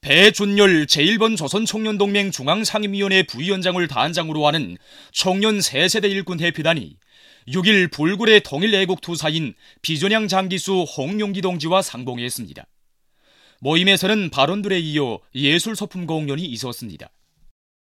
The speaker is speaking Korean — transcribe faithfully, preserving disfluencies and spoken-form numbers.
배준열 제일 번 조선청년동맹 중앙상임위원회 부위원장을 단장으로 하는 청년 새 세대 일꾼 대표단이 육 일 불굴의 통일애국투사인 비전향 장기수 홍용기 동지와 상봉했습니다. 모임에서는 발언들에 이어 예술소품 공연이 있었습니다.